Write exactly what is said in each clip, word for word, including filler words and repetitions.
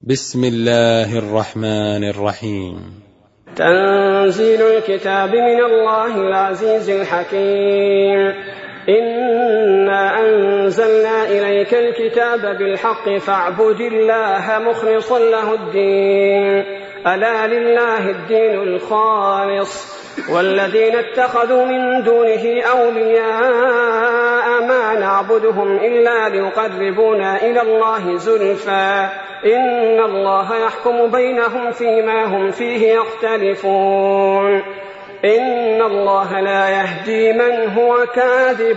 بسم الله الرحمن الرحيم. تنزيل الكتاب من الله العزيز الحكيم. إنا أنزلنا إليك الكتاب بالحق فاعبد الله مخلصا له الدين ألا لله الدين الخالص والذين اتخذوا من دونه أولياء ما نعبدهم إلا ليقربونا إلى الله زلفى إن الله يحكم بينهم فيما هم فيه يختلفون إن الله لا يهدي من هو كاذب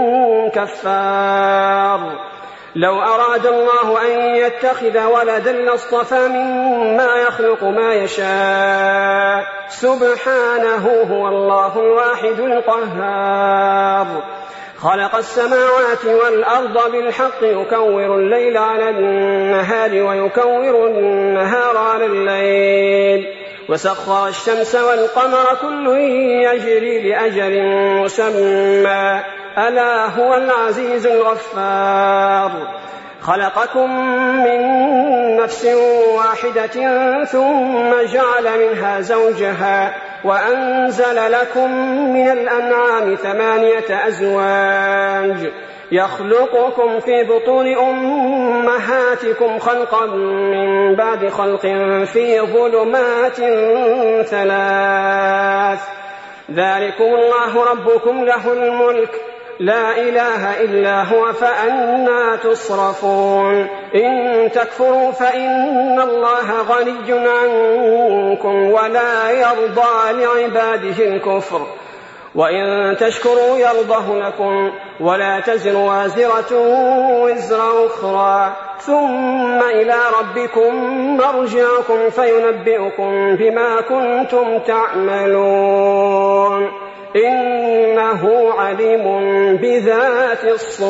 كفار. لو أراد الله أن يتخذ ولدا لاصطفى مما يخلق ما يشاء سبحانه هو الله الواحد القهار. خلق السماوات والأرض بالحق يكور الليل على النهار ويكور النهار على الليل وسخر الشمس والقمر كل يجري لأجل مسمى ألا هو العزيز الغفار. خلقكم من نفس واحدة ثم جعل منها زوجها وأنزل لكم من الأنعام ثمانية أزواج يخلقكم في بطون أمهاتكم خلقا من بعد خلق في ظلمات ثلاث ذلكم الله ربكم له الملك لا إله إلا هو فأنى تصرفون. إن تكفروا فإن الله غني عنكم ولا يرضى لعباده الكفر وإن تشكروا يرضه لكم ولا تزر وازرة وزر أخرى ثم إلى ربكم مرجعكم فينبئكم بما كنتم تعملون إنه عليم بذات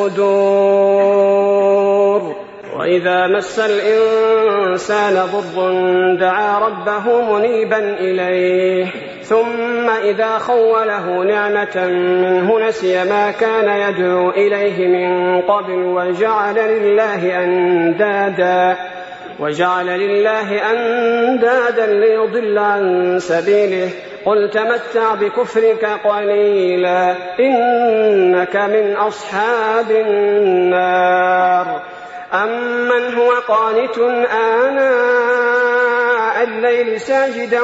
الصدور. وإذا مس الإنسان ضر دعا ربه منيبا إليه ثم إذا خوله نعمة منه نسي ما كان يدعو إليه من قبل وجعل لله أندادا وجعل لله أندادا ليضل عن سبيله قل تمتع بكفرك قليلا إنك من أصحاب النار. أمن هو قانت آناء الليل ساجدا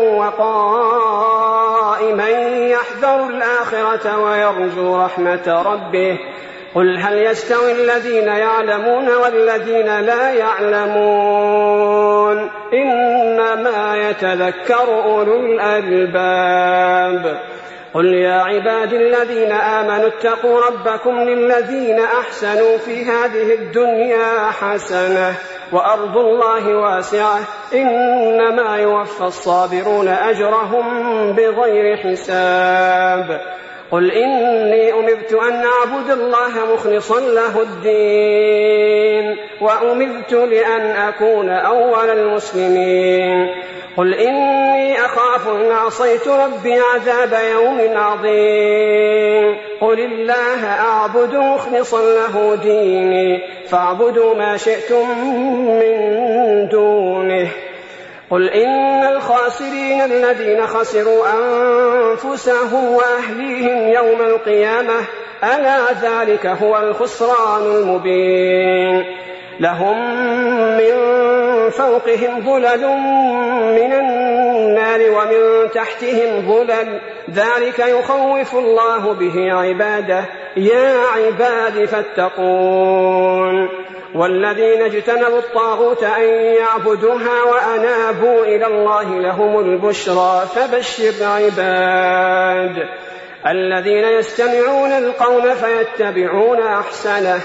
وقائما يحذر الآخرة ويرجو رحمة ربه قل هل يستوي الذين يعلمون والذين لا يعلمون إنما يتذكر أولو الألباب. قل يا عباد الذين آمنوا اتقوا ربكم للذين أحسنوا في هذه الدنيا حسنة وأرض الله واسعة إنما يوفى الصابرون أجرهم بغير حساب. قل إني أمرت أن أعبد الله مخلصا له الدين وأمرت لأن أكون أول المسلمين. قل إني أخاف إن عصيت ربي عذاب يوم عظيم. قل الله أعبد مخلصا له ديني فاعبدوا ما شئتم من دونه. قل إن الخاسرين الذين خسروا أنفسهم وأهليهم يوم القيامة ألا ذلك هو الخسران المبين. لهم من فوقهم ظلل من النار ومن تحتهم ظلل ذلك يخوف الله به عباده يا عباد فاتقون. والذين اجتنبوا الطاغوت أن يعبدوها وأنابوا إلى الله لهم البشرى فبشر عباد الذين يستمعون القول فيتبعون أحسنه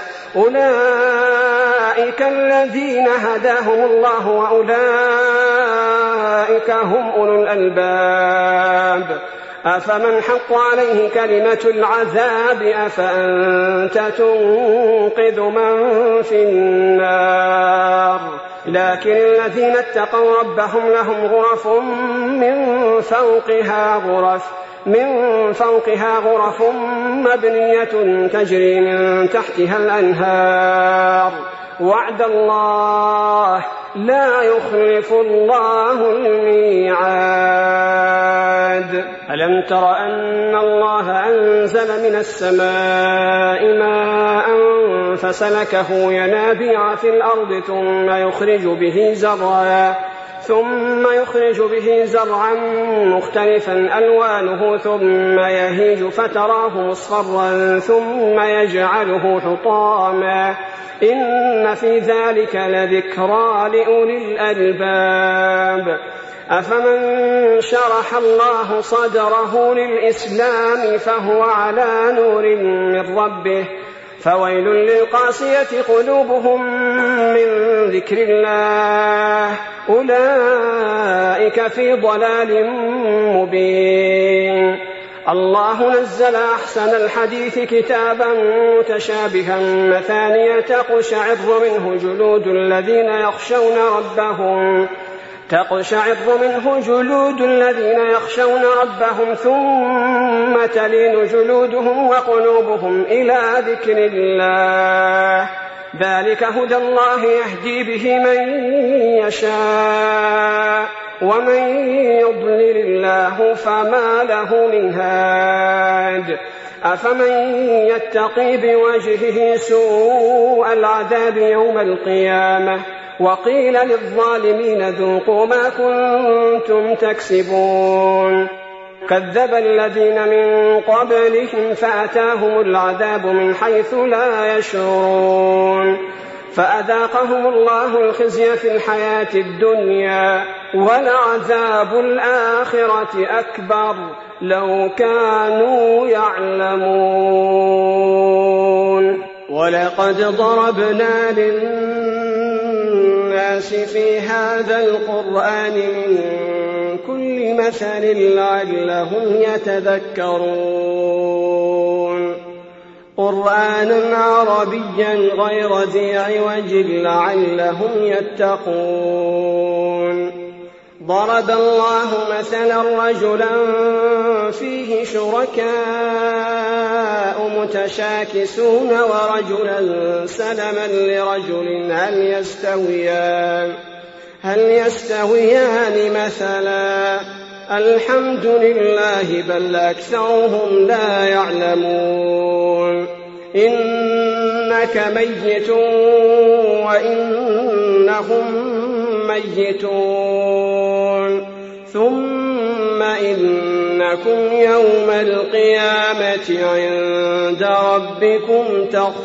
أولئك الذين هداهم الله وأولئك هم أولو الألباب. أفمن حق عليه كلمة العذاب أفأنت تنقذ من في النار. لكن الذين اتقوا ربهم لهم غرف من فوقها غرف من فوقها غرف مبنية تجري من تحتها الأنهار وعد الله لا يخلف الله الميعاد. ألم تر أن الله أنزل من السماء ماء فسلكه ينابيع في الأرض ثم يخرج به زرعا ثم يخرج به زرعا مختلفا ألوانه ثم يهيج فتراه مصفرا ثم يجعله حطاما إن في ذلك لذكرى لأولي الألباب. أفمن شرح الله صدره للإسلام فهو على نور من ربه فويل للقاسية قلوبهم من ذكر الله أولئك في ضلال مبين. الله نزل أحسن الحديث كتابا متشابها مثانية تقشعر منه جلود الذين يخشون ربهم تقشعر منه جلود الذين يخشون ربهم ثم تلين جلودهم وقلوبهم إلى ذكر الله ذلك هدى الله يهدي به من يشاء ومن يضلل الله فما له من هاد. أفمن يتقي بوجهه سوء العذاب يوم القيامة وقيل للظالمين ذوقوا ما كنتم تكسبون. كذب الذين من قبلهم فأتاهم العذاب من حيث لا يشعرون فأذاقهم الله الخزي في الحياة الدنيا ولعذاب الآخرة أكبر لو كانوا يعلمون. ولقد ضربنا للناس في هذا القرآن من كل مثل لعلهم يتذكرون قرآنا عربيا غير ذي عوج لعلهم يتقون. ضرب الله مثلا رجلا فيه شركاء متشاكسون ورجلا سلما لرجل هل يستويان هل يستويان مثلا الحمد لله بل أكثرهم لا يعلمون. إنك ميت وإنهم ميتون ثم إنكم يوم القيامة عند ربكم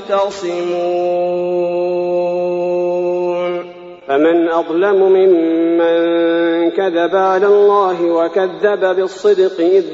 تختصمون. فمن أظلم ممن كذب على الله وكذب بالصدق إذ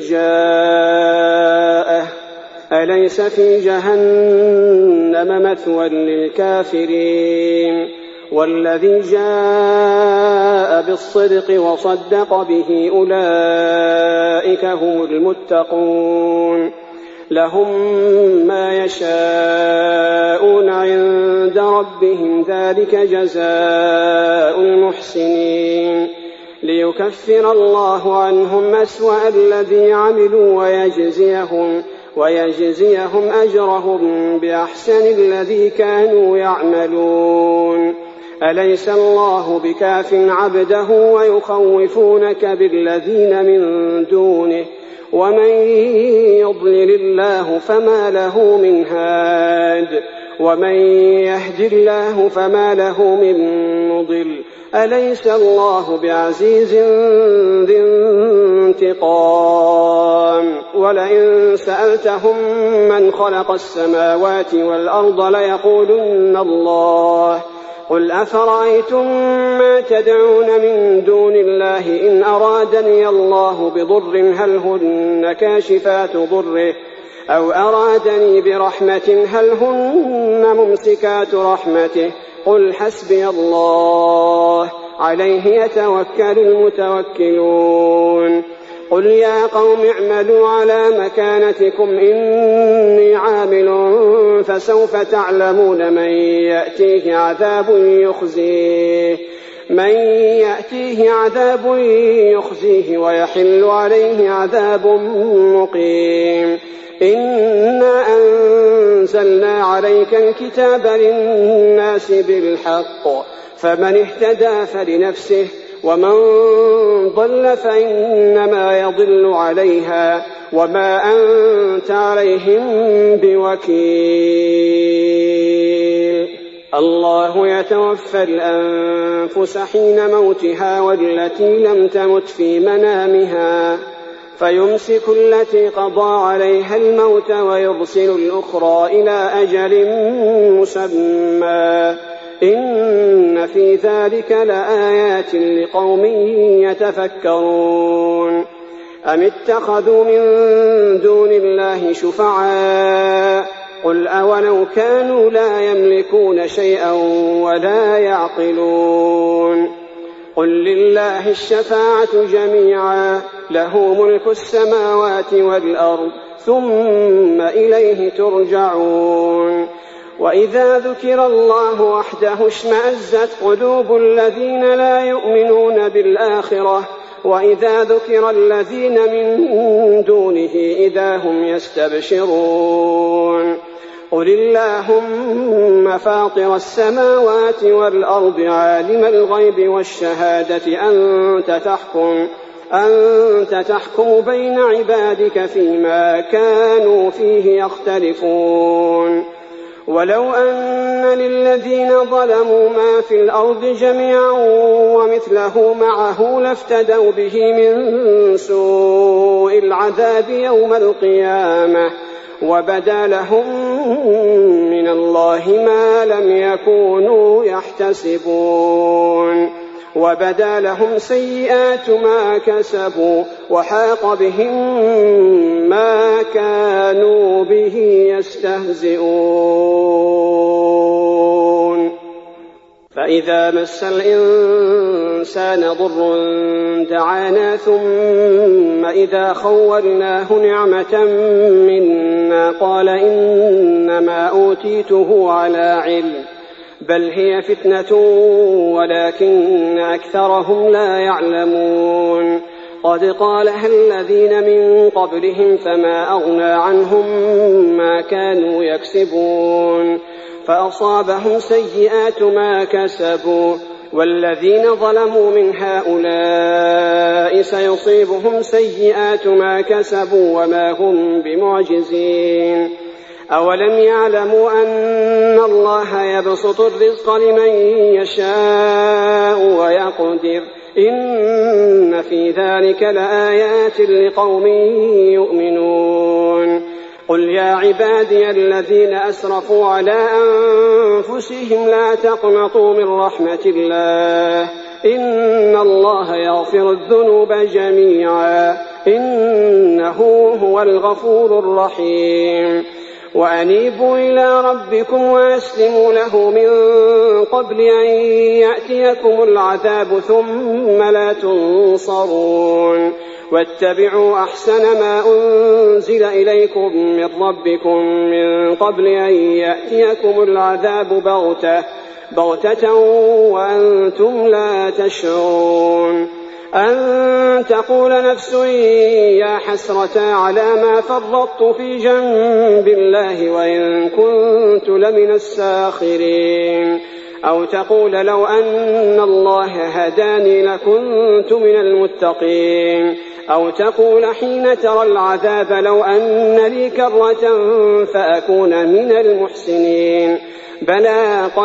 جاءه أليس في جهنم مثوى للكافرين والذي جاء بالصدق وصدق به أولئك هم المتقون لهم ما يشاءون عند ربهم ذلك جزاء المحسنين ليكفر الله عنهم أسوأ الذي عملوا ويجزيهم ويجزيهم أجرهم بأحسن الذي كانوا يعملون. أليس الله بكاف عبده ويخوفونك بالذين من دونه ومن يضلل الله فما له من هاد ومن يهد الله فما له من مضل. أليس الله بعزيز ذي انتقام. ولئن سألتهم من خلق السماوات والأرض ليقولن الله قل أفرأيتم ما تدعون من دون الله إن أرادني الله بضر هل هن كاشفات ضره أو أرادني برحمة هل هن ممسكات رحمته قل حسبي الله عليه يتوكل المتوكلون. قل يا قوم اعملوا على مكانتكم إني عامل فسوف تعلمون من يأتيه عذاب يخزيه من يأتيه عذاب يخزيه ويحل عليه عذاب مقيم. إنا أنزلنا عليك الكتاب للناس بالحق فمن اهتدى فلنفسه ومن ضل فإنما يضل عليها وما أنت عليهم بوكيل. الله يتوفى الأنفس حين موتها والتي لم تمت في منامها فيمسك التي قضى عليها الموت ويرسل الأخرى إلى أجل مسمى إن في ذلك لآيات لقوم يتفكرون. أم اتخذوا من دون الله شفعاء قل أولو كانوا لا يملكون شيئا ولا يعقلون قل لله الشفاعة جميعا له ملك السماوات والأرض ثم إليه ترجعون. وإذا ذكر الله وحده اشمأزت قلوب الذين لا يؤمنون بالآخرة وإذا ذكر الذين من دونه إذا هم يستبشرون. قل اللهم فاطر السماوات والأرض عالم الغيب والشهادة أنت تحكم أنت تحكم بين عبادك فيما كانوا فيه يختلفون. ولو أن للذين ظلموا ما في الأرض جميعا ومثله معه لافتدوا به من سوء العذاب يوم القيامة وبدا لهم من الله ما لم يكونوا يحتسبون وبدا لهم سيئات ما كسبوا وحاق بهم ما كانوا به يستهزئون. فإذا مس الإنسان ضر دعانا ثم إذا خولناه نعمة منا قال إنما أوتيته على علم بل هي فتنة ولكن أكثرهم لا يعلمون. قد قالها الذين من قبلهم فما أغنى عنهم ما كانوا يكسبون فأصابهم سيئات ما كسبوا والذين ظلموا من هؤلاء سيصيبهم سيئات ما كسبوا وما هم بمعجزين. أولم يعلموا أن الله يبسط الرزق لمن يشاء ويقدر إن في ذلك لآيات لقوم يؤمنون. قل يا عبادي الذين أسرفوا على أنفسهم لا تقنطوا من رحمة الله إن الله يغفر الذنوب جميعا إنه هو الغفور الرحيم. وأنيبوا إلى ربكم وأسلموا له من قبل أن يأتيكم العذاب ثم لا تنصرون. واتبعوا أحسن ما أنزل إليكم من ربكم من قبل أن يأتيكم العذاب بغتة بغتة وأنتم لا تشعرون. أن تقول نفس يا حسرة على ما فرطت في جنب الله وإن كنت لمن الساخرين أو تقول لو أن الله هداني لكنت من المتقين أو تقول حين ترى العذاب لو أن لي كرة فأكون من المحسنين. بلى قد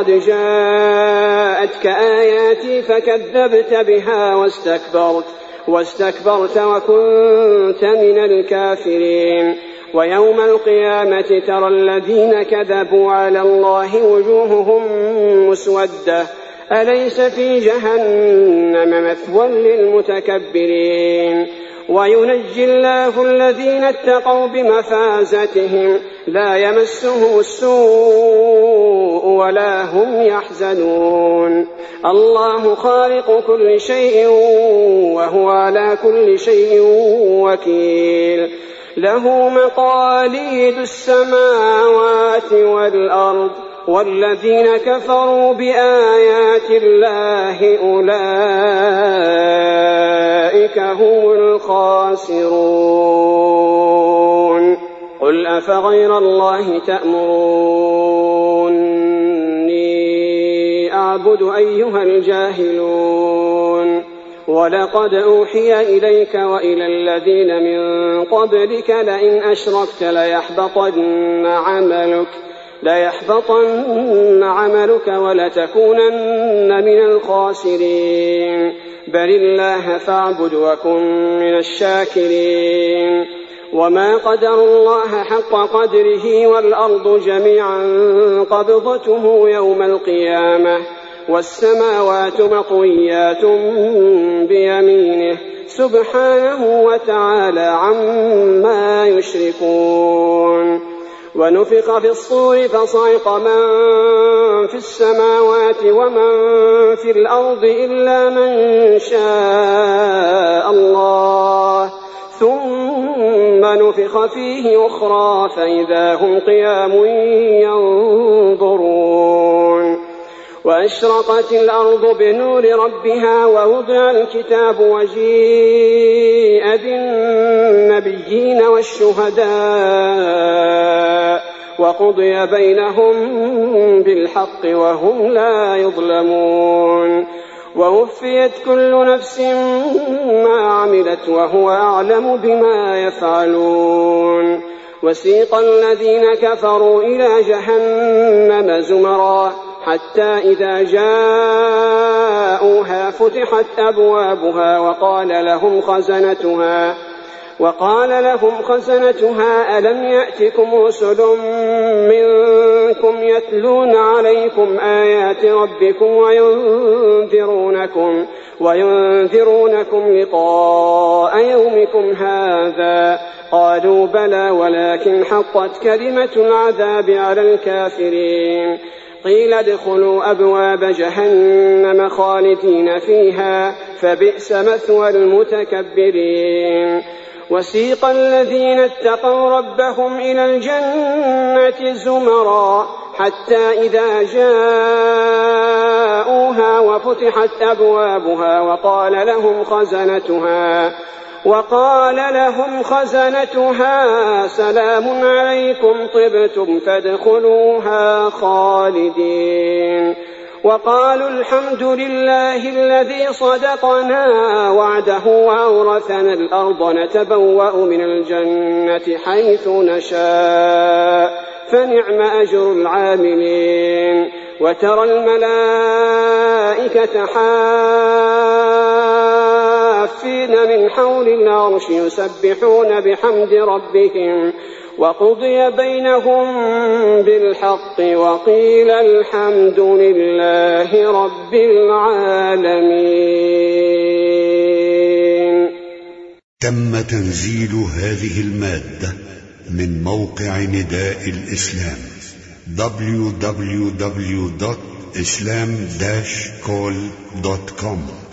جاءتك آياتي فكذبت بها واستكبرت واستكبرت وكنت من الكافرين. ويوم القيامة ترى الذين كذبوا على الله وجوههم مسودة أليس في جهنم مثوى للمتكبرين. وينجي الله الذين اتقوا بمفازتهم لا يمسهم السوء ولا هم يحزنون. الله خالق كل شيء وهو على كل شيء وكيل. له مقاليد السماوات والأرض والذين كفروا بآيات الله أولئك هم الخاسرون. قل أفغير الله تأمروني أعبد أيها الجاهلون ولقد أوحي إليك وإلى الذين من قبلك لئن أشركت ليحبطن عملك ليحبطن عملك ولتكونن من الخاسرين بل الله فاعبد وكن من الشاكرين وما قدروا الله حق قدره والأرض جميعا قبضته يوم القيامة والسماوات مطويات بيمينه سبحانه وتعالى عما يشركون ونفخ في الصور فصعق من في السماوات ومن في الأرض إلا من شاء الله ثم نفخ فيه أخرى فإذا هم قيام ينظرون وأشرقت الأرض بنور ربها ووضع الكتاب وجيء بالنبيين والشهداء وقضي بينهم بالحق وهم لا يظلمون ووفيت كل نفس ما عملت وهو أعلم بما يفعلون وسيق الذين كفروا إلى جهنم زمرا حتى إذا جاءوها فتحت أبوابها وقال لهم خزنتها وقال لهم خزنتها ألم يأتكم رسل منكم يتلون عليكم آيات ربكم وينذرونكم وينذرونكم لقاء يومكم هذا قالوا بلى ولكن حقت كلمة العذاب على الكافرين قيل ادخلوا أبواب جهنم خالدين فيها فبئس مثوى المتكبرين وسيق الذين اتقوا ربهم إلى الجنة زمرا حتى إذا جاءوها وفتحت أبوابها وقال لهم خزنتها وقال لهم خزنتها سلام عليكم طبتم فادخلوها خالدين وقالوا الحمد لله الذي صدقنا وعده وأورثنا الأرض نتبوأ من الجنة حيث نشاء فنعم أجر العاملين وترى الملائكة حافين من حول العرش يسبحون بحمد ربهم وقضي بينهم بالحق وقيل الحمد لله رب العالمين. تم تنزيل هذه المادة من موقع نداء الإسلام دبليو دبليو دبليو دوت إسلام داش كول دوت كوم.